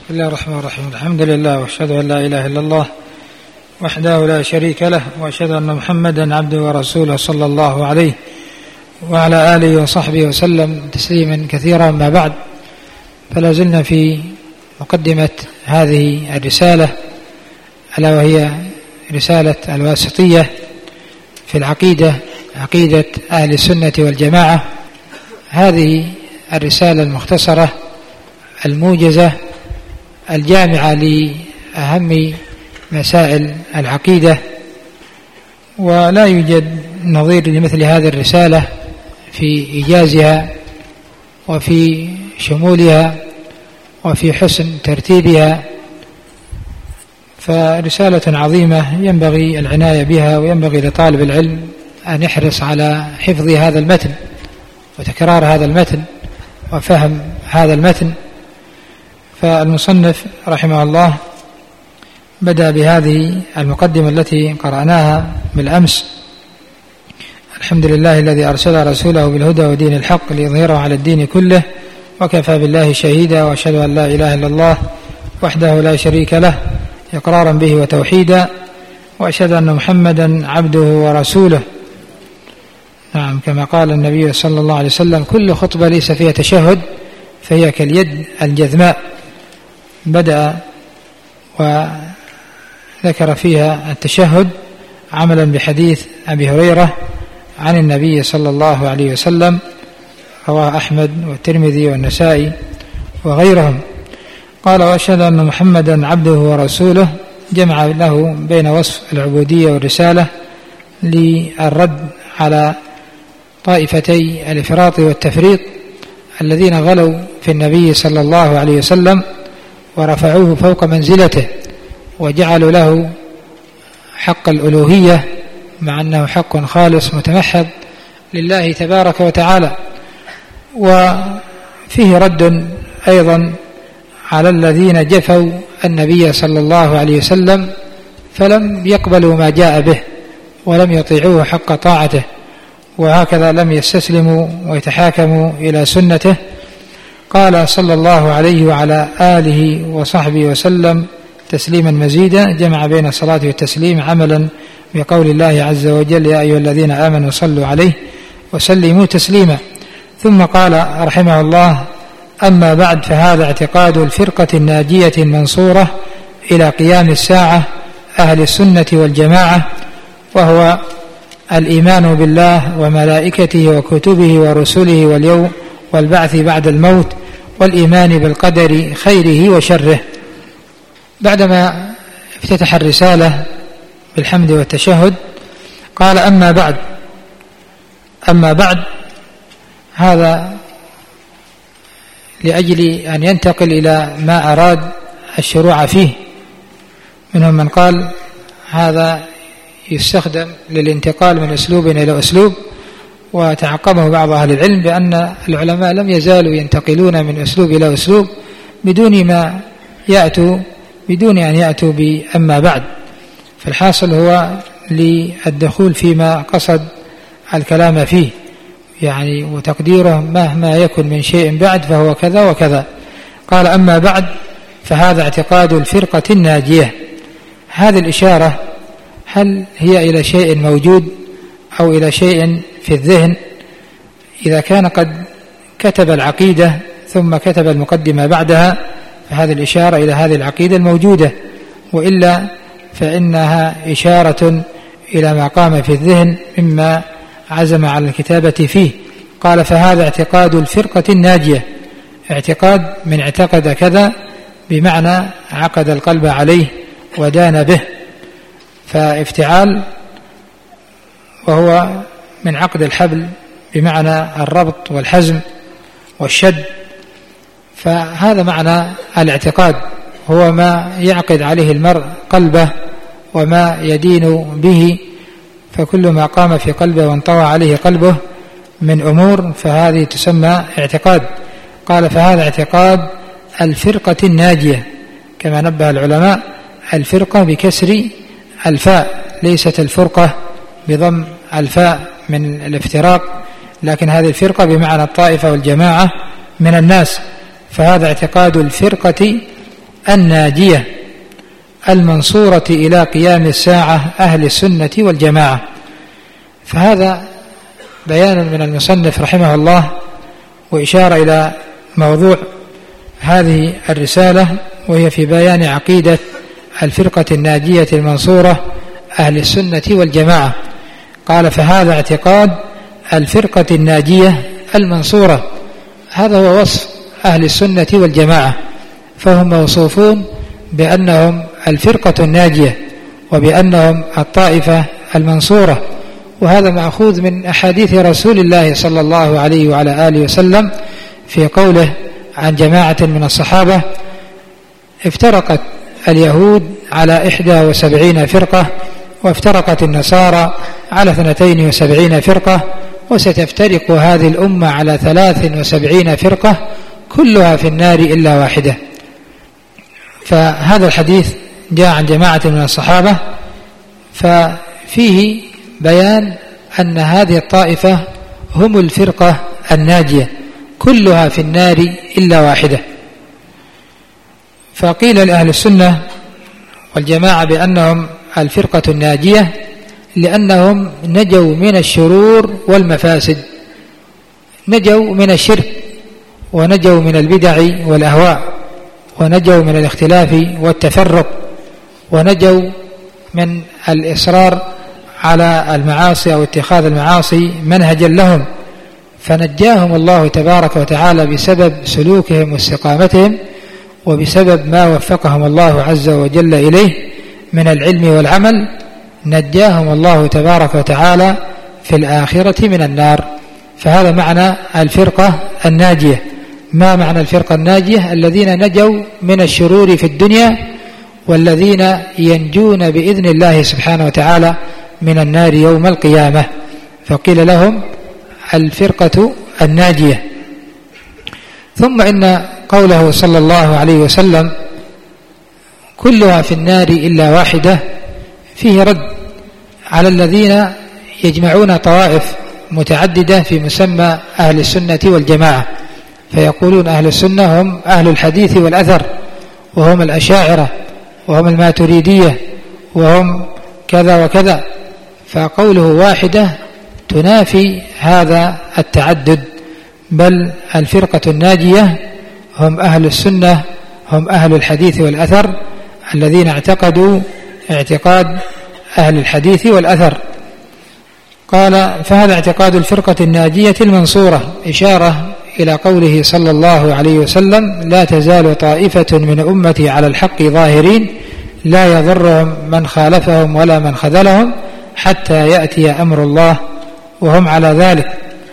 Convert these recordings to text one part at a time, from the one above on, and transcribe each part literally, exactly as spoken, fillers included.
بسم الله الرحمن الرحيم. الحمد لله واشهد ان لا اله الا الله وحده لا شريك له، واشهد ان محمدا عبده ورسوله صلى الله عليه وعلى اله وصحبه وسلم تسليما كثيرا. ما بعد، فلا زلنا في مقدمة هذه الرسالة، ألا وهي رسالة الواسطية في العقيدة، عقيدة أهل السنة والجماعة. هذه الرسالة المختصرة الموجزة الجامعة لأهم مسائل العقيدة، ولا يوجد نظير لمثل هذه الرسالة في إيجازها وفي شمولها وفي حسن ترتيبها، فرسالة عظيمة ينبغي العناية بها، وينبغي لطالب العلم أن يحرص على حفظ هذا المتن وتكرار هذا المتن وفهم هذا المتن. فالمصنف رحمه الله بدأ بهذه المقدمة التي قرأناها بالأمس: الحمد لله الذي أرسل رسوله بالهدى ودين الحق ليظهره على الدين كله، وكفى بالله شهيدا، وأشهد أن لا إله إلا الله وحده لا شريك له إقرارا به وتوحيدا، وأشهد أن محمدا عبده ورسوله. نعم، كما قال النبي صلى الله عليه وسلم: كل خطبة ليس فيها تشهد فهي كاليد الجذماء. بدأ وذكر فيها التشهد عملا بحديث أبي هريرة عن النبي صلى الله عليه وسلم، رواه أحمد والترمذي والنسائي وغيرهم. قال: وأشهد أن محمدا عبده ورسوله، جمع له بين وصف العبودية والرسالة للرد على طائفتي الإفراط والتفريط الذين غلوا في النبي صلى الله عليه وسلم ورفعوه فوق منزلته وجعلوا له حق الألوهية، مع أنه حق خالص متمحض لله تبارك وتعالى. وفيه رد أيضا على الذين جفوا النبي صلى الله عليه وسلم فلم يقبلوا ما جاء به ولم يطيعوه حق طاعته، وهكذا لم يستسلموا ويتحاكموا إلى سنته. قال صلى الله عليه وعلى آله وصحبه وسلم تسليما مزيدا، جمع بين الصلاة والتسليم عملا بقول الله عز وجل: يا أيها الذين آمنوا صلوا عليه وسلموا تسليما. ثم قال رحمه الله: أما بعد، فهذا اعتقاد الفرقة الناجية المنصورة إلى قيام الساعة أهل السنة والجماعة، وهو الإيمان بالله وملائكته وكتبه ورسله واليوم والبعث بعد الموت، والإيمان بالقدر خيره وشره. بعدما افتتح الرسالة بالحمد والتشهد قال: أما بعد. أما بعد هذا لأجل أن ينتقل إلى ما أراد الشروع فيه. منهم من قال هذا يستخدم للانتقال من أسلوب إلى أسلوب، وتعقبه بعض أهل العلم بأن العلماء لم يزالوا ينتقلون من أسلوب إلى أسلوب بدون ما يأتوا بدون أن يأتوا بأما بعد. فالحاصل هو للدخول فيما قصد الكلام فيه، يعني وتقديره مهما يكن من شيء بعد فهو كذا وكذا. قال: أما بعد، فهذا اعتقاد الفرقة الناجية. هذه الإشارة هل هي إلى شيء موجود أو إلى شيء في الذهن؟ إذا كان قد كتب العقيدة ثم كتب المقدمة بعدها فهذه الإشارة إلى هذه العقيدة الموجودة، وإلا فإنها إشارة إلى ما قام في الذهن مما عزم على الكتابة فيه. قال: فهذا اعتقاد الفرقة الناجية. اعتقاد من اعتقد كذا بمعنى عقد القلب عليه ودان به، فافتعال وهو من عقد الحبل بمعنى الربط والحزم والشد. فهذا معنى الاعتقاد، هو ما يعقد عليه المرء قلبه وما يدين به، فكل ما قام في قلبه وانطوى عليه قلبه من أمور فهذه تسمى اعتقاد. قال: فهذا اعتقاد الفرقة الناجية، كما نبه العلماء: الفرقة بكسر الفاء، ليست الفرقة بضم الفاء من الافتراق، لكن هذه الفرقة بمعنى الطائفة والجماعة من الناس. فهذا اعتقاد الفرقة الناجية المنصورة إلى قيام الساعة أهل السنة والجماعة. فهذا بيان من المصنف رحمه الله وإشارة إلى موضوع هذه الرسالة، وهي في بيان عقيدة الفرقة الناجية المنصورة أهل السنة والجماعة. قال: فهذا اعتقاد الفرقة الناجية المنصورة، هذا هو وصف أهل السنة والجماعة، فهم موصوفون بأنهم الفرقة الناجية وبأنهم الطائفة المنصورة. وهذا مأخوذ من أحاديث رسول الله صلى الله عليه وعلى آله وسلم في قوله عن جماعة من الصحابة: افترقت اليهود على إحدى وسبعين فرقة، وافترقت النصارى على اثنتين وسبعين فرقة، وستفترق هذه الأمة على ثلاث وسبعين فرقة كلها في النار إلا واحدة. فهذا الحديث جاء عن جماعة من الصحابة، ففيه بيان أن هذه الطائفة هم الفرقة الناجية كلها في النار إلا واحدة. فقيل لأهل السنة والجماعة بأنهم الفرقة الناجية لأنهم نجوا من الشرور والمفاسد، نجوا من الشرك، ونجوا من البدع والأهواء، ونجوا من الاختلاف والتفرق، ونجوا من الإصرار على المعاصي أو اتخاذ المعاصي منهجا لهم، فنجاهم الله تبارك وتعالى بسبب سلوكهم واستقامتهم، وبسبب ما وفقهم الله عز وجل إليه من العلم والعمل، نجاهم الله تبارك وتعالى في الآخرة من النار. فهذا معنى الفرقة الناجية. ما معنى الفرقة الناجية؟ الذين نجوا من الشرور في الدنيا، والذين ينجون بإذن الله سبحانه وتعالى من النار يوم القيامة، فقيل لهم الفرقة الناجية. ثم إن قوله صلى الله عليه وسلم كلها في النار إلا واحدة فيه رد على الذين يجمعون طوائف متعددة في مسمى أهل السنة والجماعة، فيقولون أهل السنة هم أهل الحديث والأثر، وهم الأشاعرة، وهم الماتريدية، وهم كذا وكذا. فقوله واحدة تنافي هذا التعدد، بل الفرقة الناجية هم أهل السنة، هم أهل الحديث والأثر الذين اعتقدوا اعتقاد أهل الحديث والأثر. قال: فهذا اعتقاد الفرقة الناجية المنصورة، إشارة إلى قوله صلى الله عليه وسلم: لا تزال طائفة من أمتي على الحق ظاهرين لا يضرهم من خالفهم ولا من خذلهم حتى يأتي أمر الله وهم على ذلك.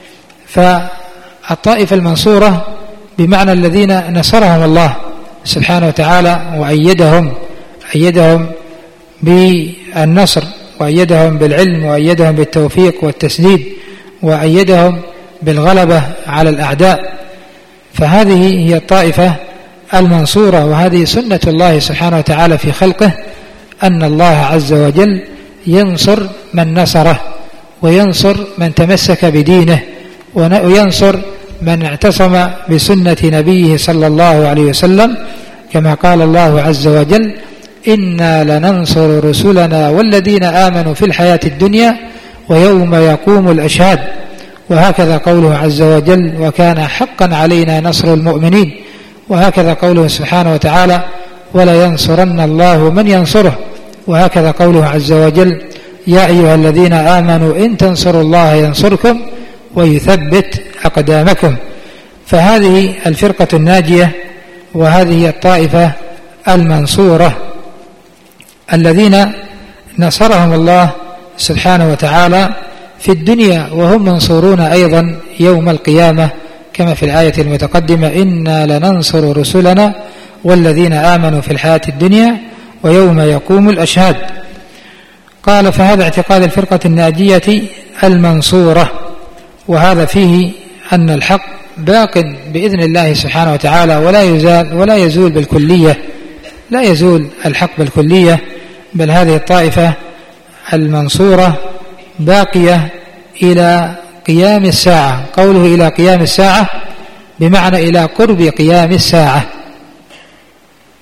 فالطائفة المنصورة بمعنى الذين نصرهم الله سبحانه وتعالى وأيدهم، أيدهم بالنصر، وأيدهم بالعلم، وأيدهم بالتوفيق والتسديد، وأيدهم بالغلبة على الأعداء. فهذه هي الطائفة المنصورة، وهذه سنة الله سبحانه وتعالى في خلقه، أن الله عز وجل ينصر من نصره، وينصر من تمسك بدينه، وينصر من اعتصم بسنة نبيه صلى الله عليه وسلم، كما قال الله عز وجل: إنا لننصر رسلنا والذين آمنوا في الحياة الدنيا ويوم يقوم الأشهاد. وهكذا قوله عز وجل: وكان حقا علينا نصر المؤمنين. وهكذا قوله سبحانه وتعالى: ولا ينصرن الله من ينصره. وهكذا قوله عز وجل: يا أيها الذين آمنوا إن تنصروا الله ينصركم ويثبت أقدامكم. فهذه الفرقة الناجية، وهذه الطائفة المنصورة الذين نصرهم الله سبحانه وتعالى في الدنيا، وهم منصورون أيضا يوم القيامة، كما في الآية المتقدمة: إنا لننصر رسلنا والذين آمنوا في الحياة الدنيا ويوم يقوم الأشهاد. قال: فهذا اعتقاد الفرقة الناجية المنصورة، وهذا فيه أن الحق باق بإذن الله سبحانه وتعالى، ولا يزال ولا يزول بالكلية، لا يزول الحق بالكلية، بل هذه الطائفة المنصورة باقية إلى قيام الساعة. قوله إلى قيام الساعة بمعنى إلى قرب قيام الساعة،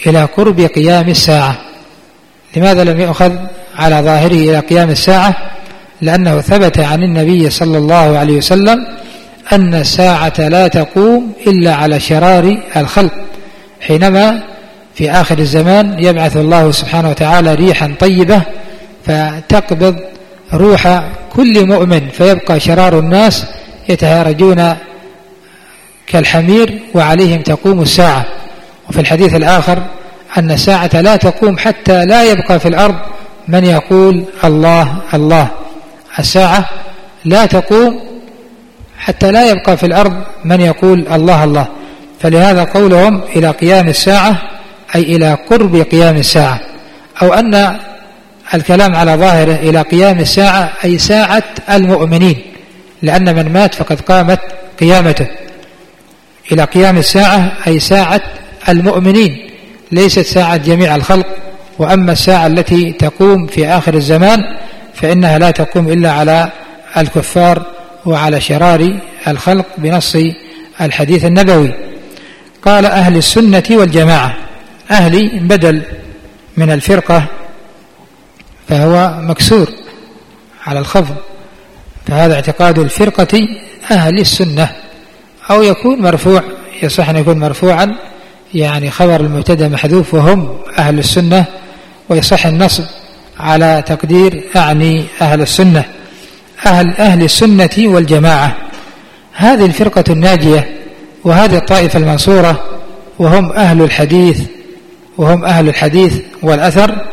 إلى قرب قيام الساعة. لماذا لم يؤخذ على ظاهره إلى قيام الساعة؟ لأنه ثبت عن النبي صلى الله عليه وسلم أن الساعة لا تقوم إلا على شرار الخلق، حينما في آخر الزمان يبعث الله سبحانه وتعالى ريحا طيبة فتقبض روح كل مؤمن، فيبقى شرار الناس يتهارجون كالحمير وعليهم تقوم الساعة. وفي الحديث الآخر أن الساعة لا تقوم حتى لا يبقى في الأرض من يقول الله الله. الساعة لا تقوم حتى لا يبقى في الأرض من يقول الله الله. فلهذا قولهم إلى قيام الساعة أي إلى قرب قيام الساعة، أو أن الكلام على ظاهره إلى قيام الساعة أي ساعة المؤمنين، لأن من مات فقد قامت قيامته. إلى قيام الساعة أي ساعة المؤمنين، ليست ساعة جميع الخلق. وأما الساعة التي تقوم في آخر الزمان فإنها لا تقوم إلا على الكفار وعلى شرار الخلق بنص الحديث النبوي. قال أهل السنة والجماعة. أهلي بدل من الفرقة فهو مكسور على الخفض، فهذا اعتقاد الفرقة أهل السنة، أو يكون مرفوع، يصح أن يكون مرفوعا يعني خبر المبتدأ محذوف وهم أهل السنة، ويصح النصب على تقدير أعني أهل السنة. أهل أهل السنة والجماعة هذه الفرقة الناجية وهذه الطائفة المنصورة، وهم أهل الحديث وهم أهل الحديث والأثر،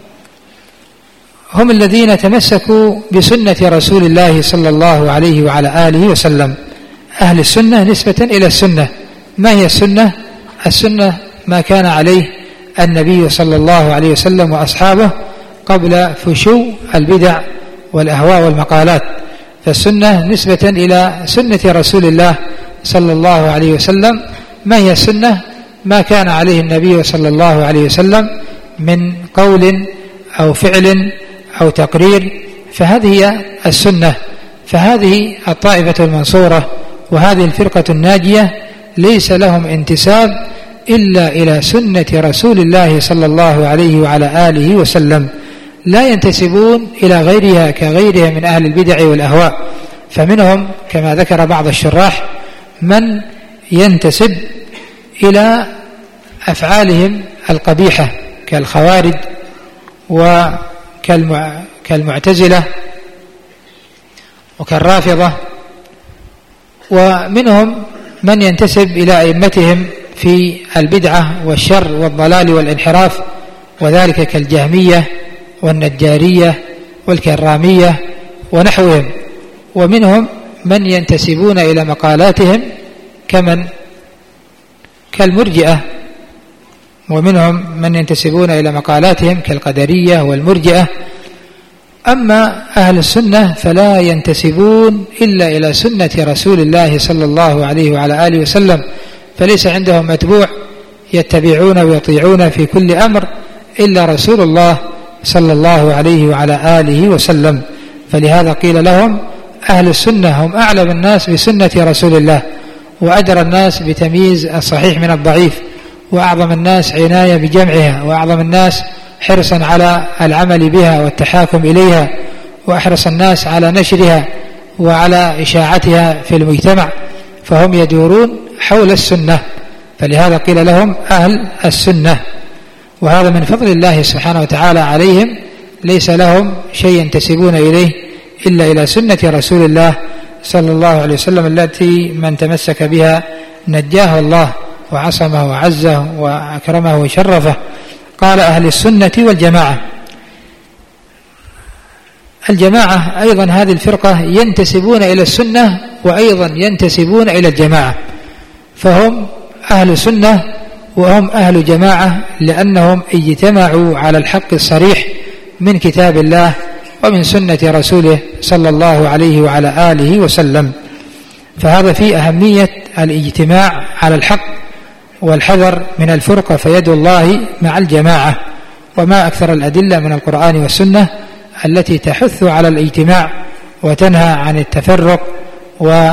هم الذين تمسكوا بسنة رسول الله صلى الله عليه وعلى آله وسلم. أهل السنة نسبة إلى السنة. ما هي السنة؟ السنة ما كان عليه النبي صلى الله عليه وسلم وأصحابه قبل فشو البدع والأهواء والمقالات. فالسنة نسبة إلى سنة رسول الله صلى الله عليه وسلم. ما هي السنة؟ ما كان عليه النبي صلى الله عليه وسلم من قول أو فعل أو تقرير، فهذه هي السنة. فهذه الطائفة المنصورة وهذه الفرقة الناجية ليس لهم انتساب إلا إلى سنة رسول الله صلى الله عليه وعلى آله وسلم، لا ينتسبون إلى غيرها كغيرها من أهل البدع والأهواء. فمنهم كما ذكر بعض الشراح من ينتسب إلى أفعالهم القبيحة كالخوارج وكالمعتزلة وكالرافضة، ومنهم من ينتسب إلى أئمتهم في البدعة والشر والضلال والانحراف، وذلك كالجهمية والنجارية والكرامية ونحوهم. ومنهم من ينتسبون إلى مقالاتهم كمن كالمرجئة، ومنهم من ينتسبون إلى مقالاتهم كالقدرية والمرجئة. أما أهل السنة فلا ينتسبون إلا إلى سنة رسول الله صلى الله عليه وعلى آله وسلم، فليس عندهم متبوع يتبعون ويطيعون في كل أمر إلا رسول الله صلى الله عليه وعلى آله وسلم. فلهذا قيل لهم أهل السنة هم أعلم الناس بسنة رسول الله، وأدرى الناس بتمييز الصحيح من الضعيف، وأعظم الناس عناية بجمعها، وأعظم الناس حرصا على العمل بها والتحاكم إليها، وأحرص الناس على نشرها وعلى إشاعتها في المجتمع، فهم يدورون حول السنة. فلهذا قيل لهم أهل السنة، وهذا من فضل الله سبحانه وتعالى عليهم. ليس لهم شيء ينتسبون إليه إلا إلى سنة رسول الله صلى الله عليه وسلم التي من تمسك بها نجاه الله وعصمه وعزه وأكرمه وشرفه. قال أهل السنة والجماعة. الجماعة أيضا هذه الفرقة ينتسبون إلى السنة وأيضا ينتسبون إلى الجماعة، فهم أهل سنة وهم أهل جماعة، لأنهم اجتمعوا على الحق الصريح من كتاب الله ومن سنة رسوله صلى الله عليه وعلى آله وسلم. فهذا في أهمية الاجتماع على الحق والحذر من الفرقة، فيد الله مع الجماعة. وما أكثر الأدلة من القرآن والسنة التي تحث على الاجتماع وتنهى عن التفرق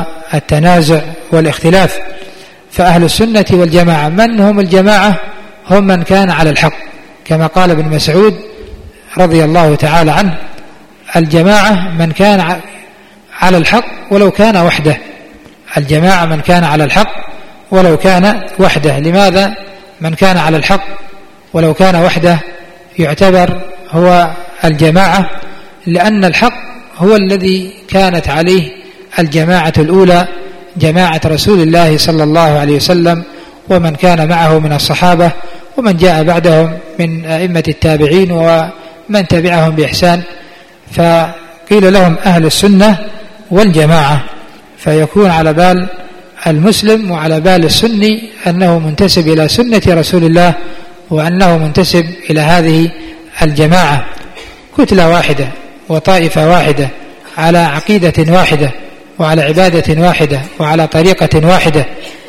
والتنازع والاختلاف. فأهل السنة والجماعة من هم الجماعة؟ هم من كان على الحق، كما قال ابن مسعود رضي الله تعالى عنه: الجماعة من كان على الحق ولو كان وحده. الجماعة من كان على الحق ولو كان وحده. لماذا من كان على الحق ولو كان وحده يعتبر هو الجماعة؟ لأن الحق هو الذي كانت عليه الجماعة الأولى، جماعة رسول الله صلى الله عليه وسلم ومن كان معه من الصحابة ومن جاء بعدهم من أئمة التابعين ومن تبعهم بإحسان، فقيل لهم أهل السنة والجماعة، فيكون على بال المسلم وعلى بال السني أنه منتسب إلى سنة رسول الله وأنه منتسب إلى هذه الجماعة، كتلة واحدة وطائفة واحدة على عقيدة واحدة وعلى عبادة واحدة وعلى طريقة واحدة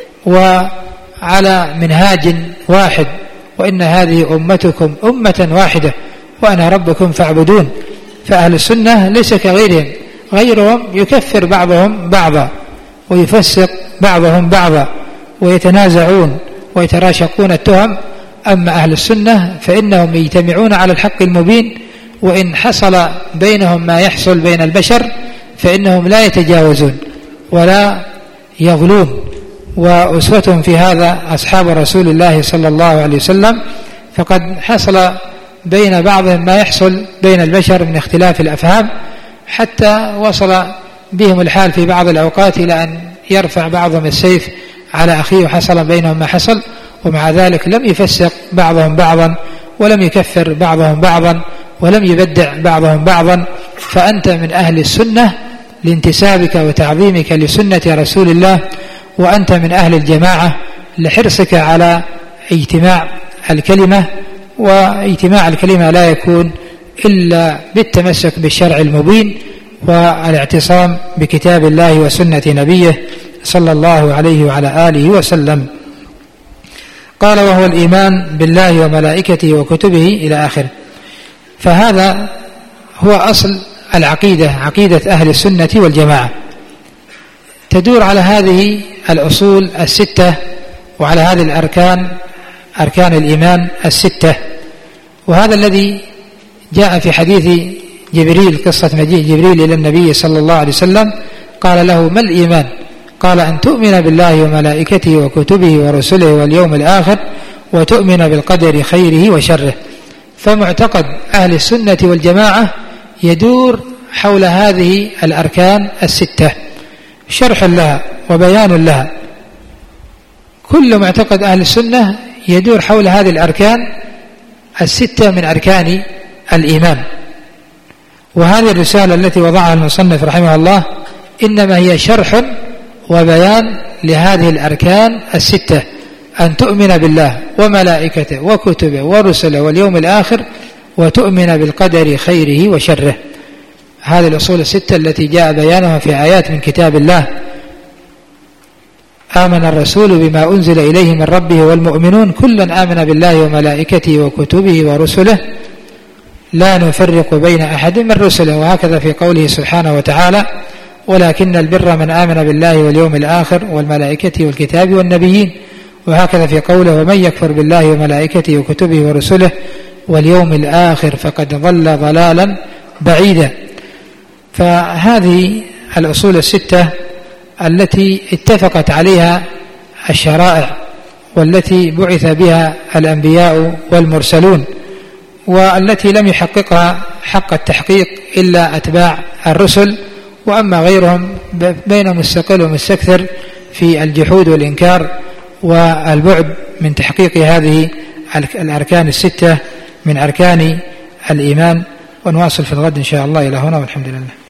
وعلى منهاج واحد، وإن هذه أمتكم أمة واحدة وأنا ربكم فاعبدون. فأهل السنة ليس كغيرهم، غيرهم يكفر بعضهم بعضا ويفسق بعضهم بعضا ويتنازعون ويتراشقون التهم. أما أهل السنة فإنهم يجتمعون على الحق المبين، وإن حصل بينهم ما يحصل بين البشر فإنهم لا يتجاوزون ولا يغلون. وأسوتهم في هذا أصحاب رسول الله صلى الله عليه وسلم، فقد حصل بين بعضهم ما يحصل بين البشر من اختلاف الأفهام، حتى وصل بهم الحال في بعض الأوقات إلى أن يرفع بعضهم السيف على أخيه وحصل بينهم ما حصل، ومع ذلك لم يفسق بعضهم بعضا ولم يكفر بعضهم بعضا ولم يبدع بعضهم بعضا. فأنت من أهل السنة لانتسابك وتعظيمك لسنة رسول الله، وأنت من أهل الجماعة لحرصك على اجتماع الكلمة، واجتماع الكلمة لا يكون إلا بالتمسك بالشرع المبين والاعتصام بكتاب الله وسنة نبيه صلى الله عليه وعلى آله وسلم. قال: وهو الإيمان بالله وملائكته وكتبه إلى آخره. فهذا هو أصل العقيدة، عقيدة أهل السنة والجماعة، تدور على هذه الأصول الستة وعلى هذه الأركان، أركان الإيمان الستة. وهذا الذي جاء في حديث جبريل، قصة مجيء جبريل إلى النبي صلى الله عليه وسلم، قال له: ما الإيمان؟ قال: أن تؤمن بالله وملائكته وكتبه ورسله واليوم الآخر وتؤمن بالقدر خيره وشره. فمعتقد أهل السنة والجماعة يدور حول هذه الأركان الستة، شرح لها وبيان لها. كل معتقد أهل السنة يدور حول هذه الأركان الستة من أركان الإيمان. وهذه الرسالة التي وضعها المصنف رحمه الله إنما هي شرح وبيان لهذه الأركان الستة: أن تؤمن بالله وملائكته وكتبه ورسله واليوم الآخر وتؤمن بالقدر خيره وشره. هذه الأصول الستة التي جاء بيانها في آيات من كتاب الله: آمن الرسول بما أنزل إليه من ربه والمؤمنون كلا آمن بالله وملائكته وكتبه ورسله لا نفرق بين أحد من رسله. وهكذا في قوله سبحانه وتعالى: ولكن البر من آمن بالله واليوم الآخر والملائكة والكتاب والنبيين. وهكذا في قوله: ومن يكفر بالله وملائكته وكتبه ورسله واليوم الآخر فقد ضل ضلالا بعيدا. فهذه الأصول الستة التي اتفقت عليها الشرائع والتي بعث بها الأنبياء والمرسلون، والتي لم يحققها حق التحقيق إلا أتباع الرسل، وأما غيرهم بينهم مستقل ومستكثر في الجحود والإنكار والبعد من تحقيق هذه الأركان الستة من أركان الإيمان. ونواصل في الغد إن شاء الله. إلى هنا والحمد لله.